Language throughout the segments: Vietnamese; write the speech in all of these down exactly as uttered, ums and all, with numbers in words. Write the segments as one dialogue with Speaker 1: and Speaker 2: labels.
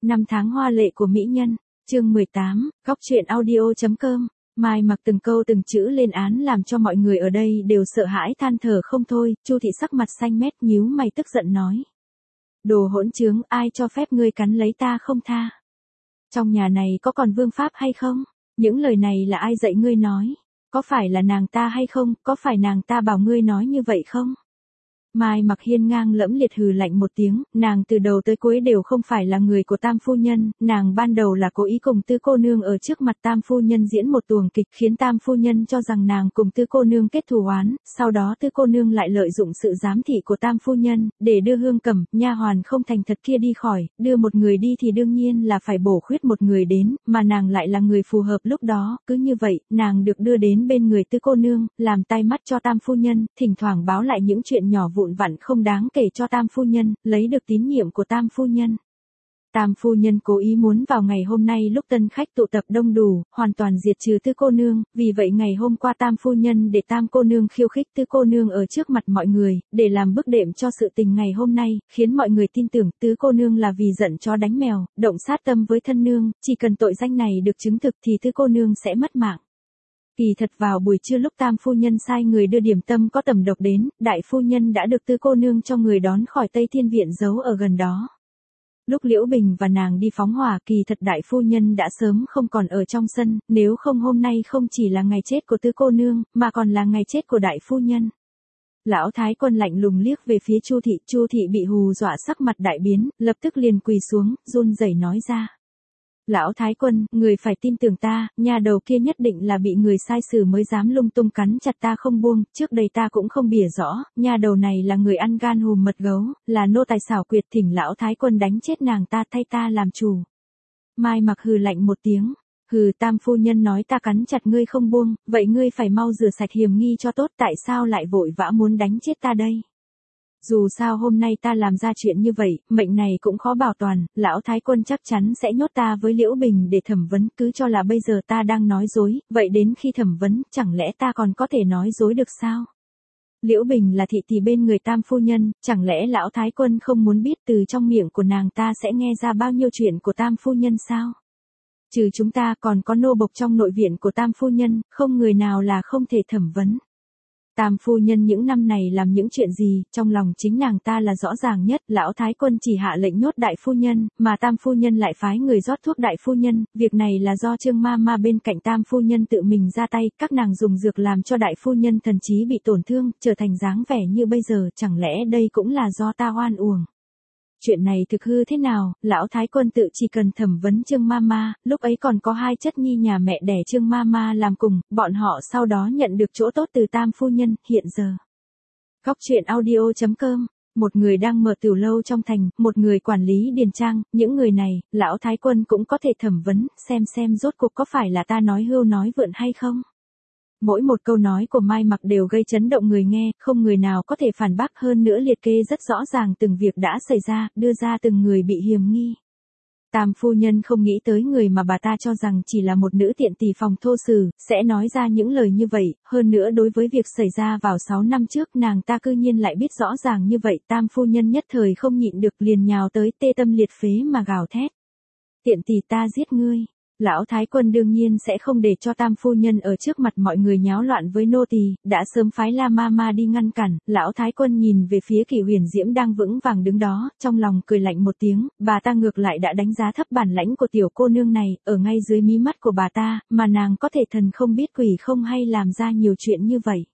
Speaker 1: Năm tháng hoa lệ của mỹ nhân, chương mười tám, góc truyện audio.com. Mai Mặc từng câu từng chữ lên án làm cho mọi người ở đây đều sợ hãi than thở không thôi. Chu thị sắc mặt xanh mét nhíu mày tức giận nói: Đồ hỗn trướng, ai cho phép ngươi cắn lấy ta không tha? Trong nhà này có còn vương pháp hay không? Những lời này là ai dạy ngươi nói? Có phải là nàng ta hay không? Có phải nàng ta bảo ngươi nói như vậy không? Mai Mặc hiên ngang lẫm liệt hừ lạnh một tiếng, nàng từ đầu tới cuối đều không phải là người của Tam phu nhân, nàng ban đầu là cố ý cùng Tư cô nương ở trước mặt Tam phu nhân diễn một tuồng kịch, khiến Tam phu nhân cho rằng nàng cùng Tư cô nương kết thù oán, sau đó Tư cô nương lại lợi dụng sự giám thị của Tam phu nhân để đưa Hương Cẩm, nha hoàn không thành thật kia đi khỏi, đưa một người đi thì đương nhiên là phải bổ khuyết một người đến, mà nàng lại là người phù hợp lúc đó, cứ như vậy, nàng được đưa đến bên người Tư cô nương, làm tai mắt cho Tam phu nhân, thỉnh thoảng báo lại những chuyện nhỏ vụ vụn vặn không đáng kể cho Tam phu nhân, lấy được tín nhiệm của Tam phu nhân. Tam phu nhân cố ý muốn vào ngày hôm nay lúc tân khách tụ tập đông đủ, hoàn toàn diệt trừ Tư cô nương, vì vậy ngày hôm qua Tam phu nhân để Tam cô nương khiêu khích Tư cô nương ở trước mặt mọi người, để làm bước đệm cho sự tình ngày hôm nay, khiến mọi người tin tưởng Tứ cô nương là vì giận chó đánh mèo, động sát tâm với thân nương, chỉ cần tội danh này được chứng thực thì Tư cô nương sẽ mất mạng. Kỳ thật vào buổi trưa lúc Tam phu nhân sai người đưa điểm tâm có tẩm độc đến, đại phu nhân đã được Tư cô nương cho người đón khỏi Tây Thiên viện giấu ở gần đó. Lúc Liễu Bình và nàng đi phóng hỏa, kỳ thật đại phu nhân đã sớm không còn ở trong sân, nếu không hôm nay không chỉ là ngày chết của Tư cô nương, mà còn là ngày chết của đại phu nhân. Lão Thái Quân lạnh lùng liếc về phía Chu thị, Chu thị bị hù dọa sắc mặt đại biến, lập tức liền quỳ xuống, run rẩy nói ra: Lão Thái Quân, người phải tin tưởng ta, nhà đầu kia nhất định là bị người sai xử mới dám lung tung cắn chặt ta không buông, trước đây ta cũng không bỉa rõ, nhà đầu này là người ăn gan hùm mật gấu, là nô tài xảo quyệt, thỉnh Lão Thái Quân đánh chết nàng ta thay ta làm chủ. Mai Mặc hừ lạnh một tiếng: Hừ, Tam phu nhân nói ta cắn chặt ngươi không buông, vậy ngươi phải mau rửa sạch hiểm nghi cho tốt, tại sao lại vội vã muốn đánh chết ta đây? Dù sao hôm nay ta làm ra chuyện như vậy, mệnh này cũng khó bảo toàn, Lão Thái Quân chắc chắn sẽ nhốt ta với Liễu Bình để thẩm vấn, cứ cho là bây giờ ta đang nói dối, vậy đến khi thẩm vấn, chẳng lẽ ta còn có thể nói dối được sao? Liễu Bình là thị tỷ bên người Tam phu nhân, chẳng lẽ Lão Thái Quân không muốn biết từ trong miệng của nàng ta sẽ nghe ra bao nhiêu chuyện của Tam phu nhân sao? Trừ chúng ta còn có nô bộc trong nội viện của Tam phu nhân, không người nào là không thể thẩm vấn. Tam phu nhân những năm này làm những chuyện gì, trong lòng chính nàng ta là rõ ràng nhất, Lão Thái Quân chỉ hạ lệnh nhốt đại phu nhân, mà Tam phu nhân lại phái người rót thuốc đại phu nhân, việc này là do Trương ma ma bên cạnh Tam phu nhân tự mình ra tay, các nàng dùng dược làm cho đại phu nhân thần trí bị tổn thương, trở thành dáng vẻ như bây giờ, chẳng lẽ đây cũng là do ta oan uổng? Chuyện này thực hư thế nào, Lão Thái Quân tự chỉ cần thẩm vấn Trương ma ma, lúc ấy còn có hai chất nhi nhà mẹ đẻ Trương ma ma làm cùng, bọn họ sau đó nhận được chỗ tốt từ Tam phu nhân, hiện giờ. Góc truyện audio.com. Một người đang mở tiểu lâu trong thành, một người quản lý điền trang, những người này, Lão Thái Quân cũng có thể thẩm vấn, xem xem rốt cuộc có phải là ta nói hưu nói vượn hay không. Mỗi một câu nói của Mai Mặc đều gây chấn động người nghe, không người nào có thể phản bác, hơn nữa liệt kê rất rõ ràng từng việc đã xảy ra, đưa ra từng người bị hiềm nghi. Tam phu nhân không nghĩ tới người mà bà ta cho rằng chỉ là một nữ tiện tỳ phòng thô sử, sẽ nói ra những lời như vậy, hơn nữa đối với việc xảy ra vào sáu năm trước nàng ta cư nhiên lại biết rõ ràng như vậy, Tam phu nhân nhất thời không nhịn được liền nhào tới tê tâm liệt phế mà gào thét. Tiện tỳ ta giết ngươi. Lão Thái Quân đương nhiên sẽ không để cho Tam phu nhân ở trước mặt mọi người nháo loạn với nô tỳ, đã sớm phái La ma ma đi ngăn cản. Lão Thái Quân nhìn về phía Kỷ Huyền Diễm đang vững vàng đứng đó, trong lòng cười lạnh một tiếng, bà ta ngược lại đã đánh giá thấp bản lãnh của tiểu cô nương này, ở ngay dưới mí mắt của bà ta, mà nàng có thể thần không biết quỷ không hay làm ra nhiều chuyện như vậy.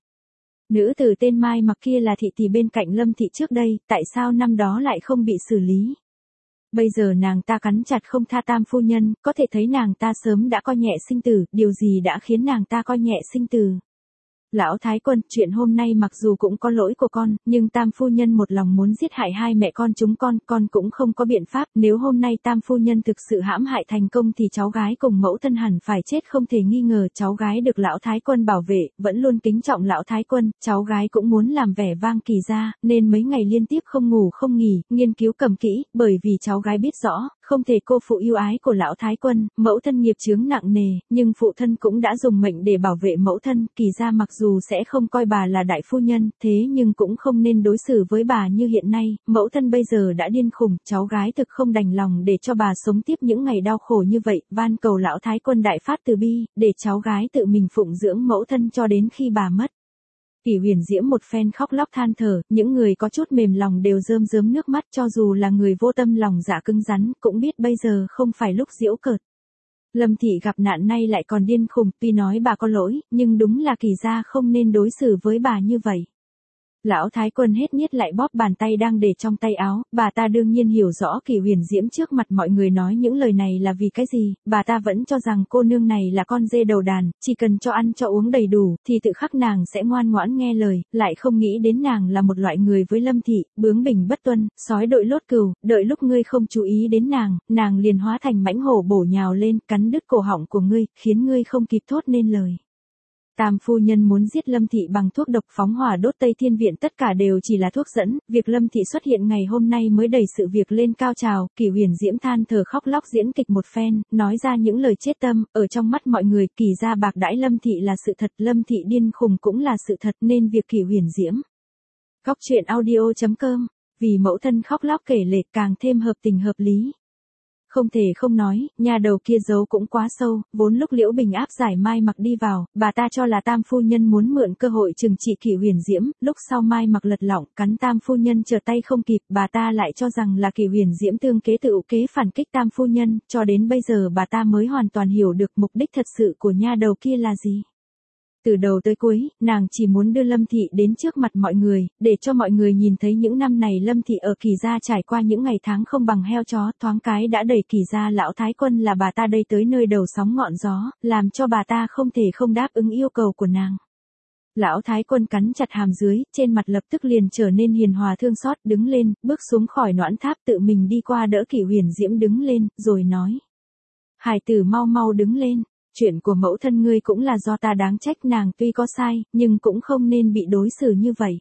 Speaker 1: Nữ tử tên Mai Mặc kia là thị tỷ bên cạnh Lâm thị trước đây, tại sao năm đó lại không bị xử lý? Bây giờ nàng ta cắn chặt không tha Tam phu nhân, có thể thấy nàng ta sớm đã coi nhẹ sinh tử, điều gì đã khiến nàng ta coi nhẹ sinh tử. Lão Thái Quân, chuyện hôm nay mặc dù cũng có lỗi của con, nhưng Tam phu nhân một lòng muốn giết hại hai mẹ con chúng con, con cũng không có biện pháp, nếu hôm nay Tam phu nhân thực sự hãm hại thành công thì cháu gái cùng mẫu thân hẳn phải chết không thể nghi ngờ, cháu gái được Lão Thái Quân bảo vệ, vẫn luôn kính trọng Lão Thái Quân, cháu gái cũng muốn làm vẻ vang kỳ gia, nên mấy ngày liên tiếp không ngủ không nghỉ, nghiên cứu cầm kỹ, bởi vì cháu gái biết rõ, không thể cô phụ yêu ái của lão thái quân, mẫu thân nghiệp chướng nặng nề, nhưng phụ thân cũng đã dùng mệnh để bảo vệ mẫu thân, Kỳ gia mặc dù sẽ không coi bà là đại phu nhân, thế nhưng cũng không nên đối xử với bà như hiện nay, mẫu thân bây giờ đã điên khùng, cháu gái thực không đành lòng để cho bà sống tiếp những ngày đau khổ như vậy, van cầu lão thái quân đại phát từ bi, để cháu gái tự mình phụng dưỡng mẫu thân cho đến khi bà mất. Kỳ Huyền Diễm một phen khóc lóc than thở, những người có chút mềm lòng đều rơm rớm nước mắt, cho dù là người vô tâm lòng dạ cứng rắn, cũng biết bây giờ không phải lúc giễu cợt. Lâm thị gặp nạn nay lại còn điên khùng, tuy nói bà có lỗi, nhưng đúng là Kỳ gia không nên đối xử với bà như vậy. Lão thái quân hết nhiết lại bóp bàn tay đang để trong tay áo, bà ta đương nhiên hiểu rõ Kỳ Huyền Diễm trước mặt mọi người nói những lời này là vì cái gì, bà ta vẫn cho rằng cô nương này là con dê đầu đàn, chỉ cần cho ăn cho uống đầy đủ, thì tự khắc nàng sẽ ngoan ngoãn nghe lời, lại không nghĩ đến nàng là một loại người với Lâm thị, bướng bỉnh bất tuân, sói đội lốt cừu, đợi lúc ngươi không chú ý đến nàng, nàng liền hóa thành mãnh hổ bổ nhào lên, cắn đứt cổ họng của ngươi, khiến ngươi không kịp thốt nên lời. Tam phu nhân muốn giết Lâm thị bằng thuốc độc phóng hỏa đốt Tây Thiên viện, tất cả đều chỉ là thuốc dẫn, việc Lâm thị xuất hiện ngày hôm nay mới đẩy sự việc lên cao trào. Kỳ Huyền Diễm than thở khóc lóc diễn kịch một phen, nói ra những lời chết tâm, ở trong mắt mọi người, Kỳ gia bạc đãi Lâm thị là sự thật, Lâm thị điên khùng cũng là sự thật, nên việc Kỳ Huyền Diễm. Góc truyện audio chấm com, vì mẫu thân khóc lóc kể lể càng thêm hợp tình hợp lý. Không thể không nói, nhà đầu kia giấu cũng quá sâu, vốn lúc Liễu Bình áp giải Mai Mặc đi vào, bà ta cho là Tam phu nhân muốn mượn cơ hội trừng trị Kỳ Huyền Diễm, lúc sau Mai Mặc lật lọng, cắn Tam phu nhân trở tay không kịp, bà ta lại cho rằng là Kỳ Huyền Diễm tương kế tự kế phản kích Tam phu nhân, cho đến bây giờ bà ta mới hoàn toàn hiểu được mục đích thật sự của nha đầu kia là gì. Từ đầu tới cuối, nàng chỉ muốn đưa Lâm thị đến trước mặt mọi người, để cho mọi người nhìn thấy những năm này Lâm thị ở Kỳ gia trải qua những ngày tháng không bằng heo chó, thoáng cái đã đẩy Kỳ gia lão thái quân là bà ta đây tới nơi đầu sóng ngọn gió, làm cho bà ta không thể không đáp ứng yêu cầu của nàng. Lão thái quân cắn chặt hàm dưới, trên mặt lập tức liền trở nên hiền hòa thương xót, đứng lên, bước xuống khỏi noãn tháp, tự mình đi qua đỡ Kỳ Huyền Diễm đứng lên, rồi nói: "Hải tử mau mau đứng lên. Chuyện của mẫu thân ngươi cũng là do ta đáng trách, nàng tuy có sai, nhưng cũng không nên bị đối xử như vậy."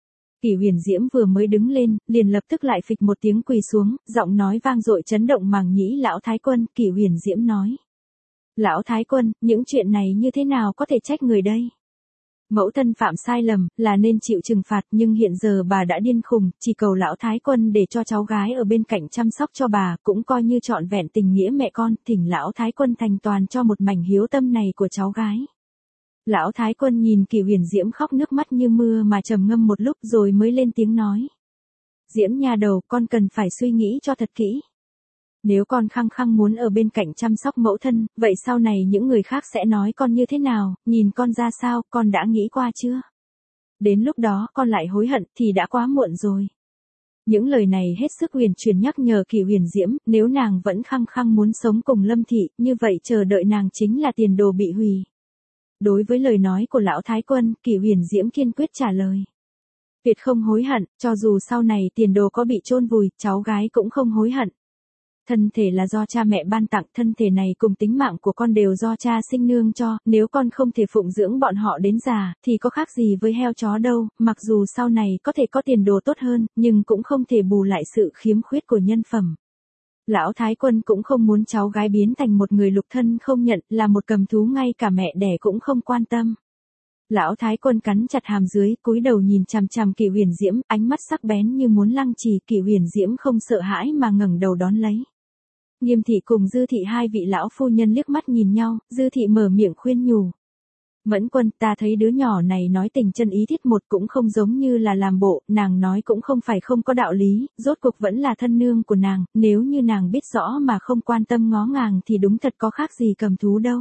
Speaker 1: Kỳ Huyền Diễm vừa mới đứng lên, liền lập tức lại phịch một tiếng quỳ xuống, giọng nói vang dội chấn động màng nhĩ lão thái quân. Kỳ Huyền Diễm nói: "Lão thái quân, những chuyện này như thế nào có thể trách người đây? Mẫu thân phạm sai lầm, là nên chịu trừng phạt, nhưng hiện giờ bà đã điên khùng, chỉ cầu lão thái quân để cho cháu gái ở bên cạnh chăm sóc cho bà, cũng coi như trọn vẹn tình nghĩa mẹ con, thỉnh lão thái quân thành toàn cho một mảnh hiếu tâm này của cháu gái." Lão thái quân nhìn Kỳ Huyền Diễm khóc nước mắt như mưa mà trầm ngâm một lúc rồi mới lên tiếng nói: "Diễm nha đầu, con cần phải suy nghĩ cho thật kỹ. Nếu con khăng khăng muốn ở bên cạnh chăm sóc mẫu thân, vậy sau này những người khác sẽ nói con như thế nào, nhìn con ra sao, con đã nghĩ qua chưa? Đến lúc đó con lại hối hận thì đã quá muộn rồi." Những lời này hết sức huyền truyền nhắc nhở Kỳ Huyền Diễm, nếu nàng vẫn khăng khăng muốn sống cùng Lâm thị, như vậy chờ đợi nàng chính là tiền đồ bị hủy. Đối với lời nói của lão thái quân, Kỳ Huyền Diễm kiên quyết trả lời: "Tuyệt không hối hận, cho dù sau này tiền đồ có bị chôn vùi, cháu gái cũng không hối hận. Thân thể là do cha mẹ ban tặng, thân thể này cùng tính mạng của con đều do cha sinh nương cho, nếu con không thể phụng dưỡng bọn họ đến già, thì có khác gì với heo chó đâu, mặc dù sau này có thể có tiền đồ tốt hơn, nhưng cũng không thể bù lại sự khiếm khuyết của nhân phẩm." Lão thái quân cũng không muốn cháu gái biến thành một người lục thân không nhận, là một cầm thú ngay cả mẹ đẻ cũng không quan tâm. Lão thái quân cắn chặt hàm dưới, cúi đầu nhìn chằm chằm Kỳ Huyền Diễm, ánh mắt sắc bén như muốn lăng trì. Kỳ Huyền Diễm không sợ hãi mà ngẩng đầu đón lấy. Nghiêm thị cùng Dư thị hai vị lão phu nhân liếc mắt nhìn nhau, Dư thị mở miệng khuyên nhủ: "Mẫn quân, ta thấy đứa nhỏ này nói tình chân ý thiết một cũng không giống như là làm bộ, nàng nói cũng không phải không có đạo lý, rốt cuộc vẫn là thân nương của nàng, nếu như nàng biết rõ mà không quan tâm ngó ngàng thì đúng thật có khác gì cầm thú đâu.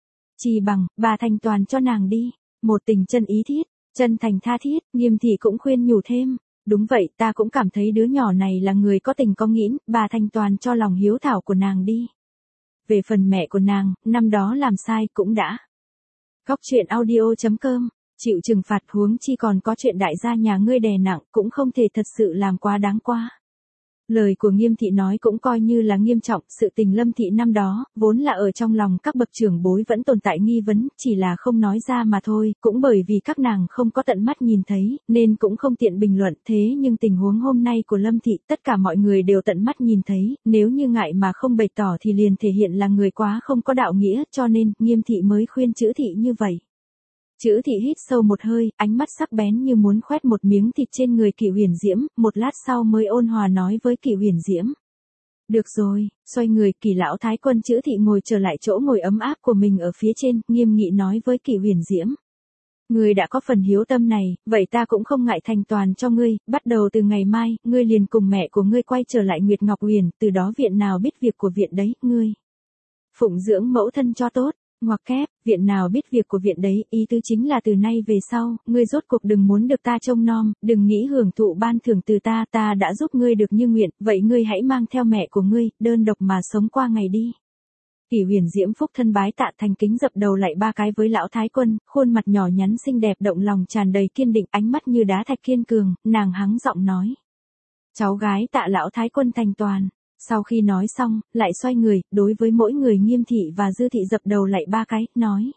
Speaker 1: Chỉ bằng, bà thành toàn cho nàng đi, một tình chân ý thiết, chân thành tha thiết." Nghiêm thị cũng khuyên nhủ thêm: "Đúng vậy, ta cũng cảm thấy đứa nhỏ này là người có tình có nghĩa, bà thành toàn cho lòng hiếu thảo của nàng đi. Về phần mẹ của nàng, năm đó làm sai cũng đã." Góc truyện audio chấm com, chịu trừng phạt huống chi còn có chuyện đại gia nhà ngươi đè nặng, cũng không thể thật sự làm quá đáng quá. Lời của Nghiêm thị nói cũng coi như là nghiêm trọng, sự tình Lâm thị năm đó, vốn là ở trong lòng các bậc trưởng bối vẫn tồn tại nghi vấn, chỉ là không nói ra mà thôi, cũng bởi vì các nàng không có tận mắt nhìn thấy, nên cũng không tiện bình luận, thế nhưng tình huống hôm nay của Lâm thị, tất cả mọi người đều tận mắt nhìn thấy, nếu như ngại mà không bày tỏ thì liền thể hiện là người quá không có đạo nghĩa, cho nên, Nghiêm thị mới khuyên Chữ thị như vậy. Chữ thị hít sâu một hơi, ánh mắt sắc bén như muốn khoét một miếng thịt trên người Kỷ Huyền Diễm, một lát sau mới ôn hòa nói với Kỷ Huyền Diễm. Được rồi, xoay người, Kỷ lão thái quân. Chữ thị ngồi trở lại chỗ ngồi ấm áp của mình ở phía trên, nghiêm nghị nói với Kỷ Huyền Diễm. Ngươi đã có phần hiếu tâm này, vậy ta cũng không ngại thành toàn cho ngươi, bắt đầu từ ngày mai, ngươi liền cùng mẹ của ngươi quay trở lại Nguyệt Ngọc Huyền, từ đó viện nào biết việc của viện đấy, ngươi phụng dưỡng mẫu thân cho tốt. Ngoặc kép, viện nào biết việc của viện đấy, ý tứ chính là từ nay về sau, ngươi rốt cuộc đừng muốn được ta trông nom, đừng nghĩ hưởng thụ ban thưởng từ ta, ta đã giúp ngươi được như nguyện, vậy ngươi hãy mang theo mẹ của ngươi, đơn độc mà sống qua ngày đi. Kỷ Huyền Diễm phúc thân bái tạ thành kính dập đầu lại ba cái với lão thái quân, khuôn mặt nhỏ nhắn xinh đẹp động lòng tràn đầy kiên định, ánh mắt như đá thạch kiên cường, nàng hắng giọng nói. Cháu gái tạ lão thái quân thành toàn. Sau khi nói xong, lại xoay người, đối với mỗi người Nghiêm thị và Dư thị dập đầu lại ba cái, nói.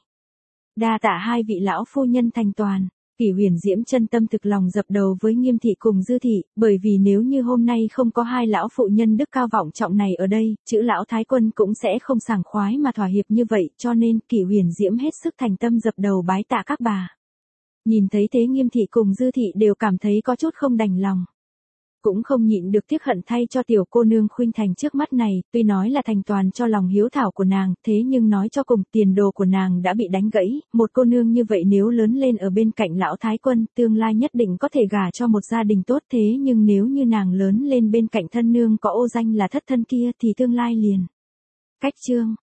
Speaker 1: Đa tạ hai vị lão phu nhân thành toàn. Kỷ Huyền Diễm chân tâm thực lòng dập đầu với Nghiêm thị cùng Dư thị, bởi vì nếu như hôm nay không có hai lão phụ nhân đức cao vọng trọng này ở đây, chữ lão thái quân cũng sẽ không sảng khoái mà thỏa hiệp như vậy, cho nên Kỷ Huyền Diễm hết sức thành tâm dập đầu bái tạ các bà. Nhìn thấy thế Nghiêm thị cùng Dư thị đều cảm thấy có chút không đành lòng. Cũng không nhịn được tiếc hận thay cho tiểu cô nương khuynh thành trước mắt này, tuy nói là thành toàn cho lòng hiếu thảo của nàng, thế nhưng nói cho cùng tiền đồ của nàng đã bị đánh gãy, một cô nương như vậy nếu lớn lên ở bên cạnh lão thái quân, tương lai nhất định có thể gả cho một gia đình tốt, thế nhưng nếu như nàng lớn lên bên cạnh thân nương có ô danh là thất thân kia thì tương lai liền cách chương.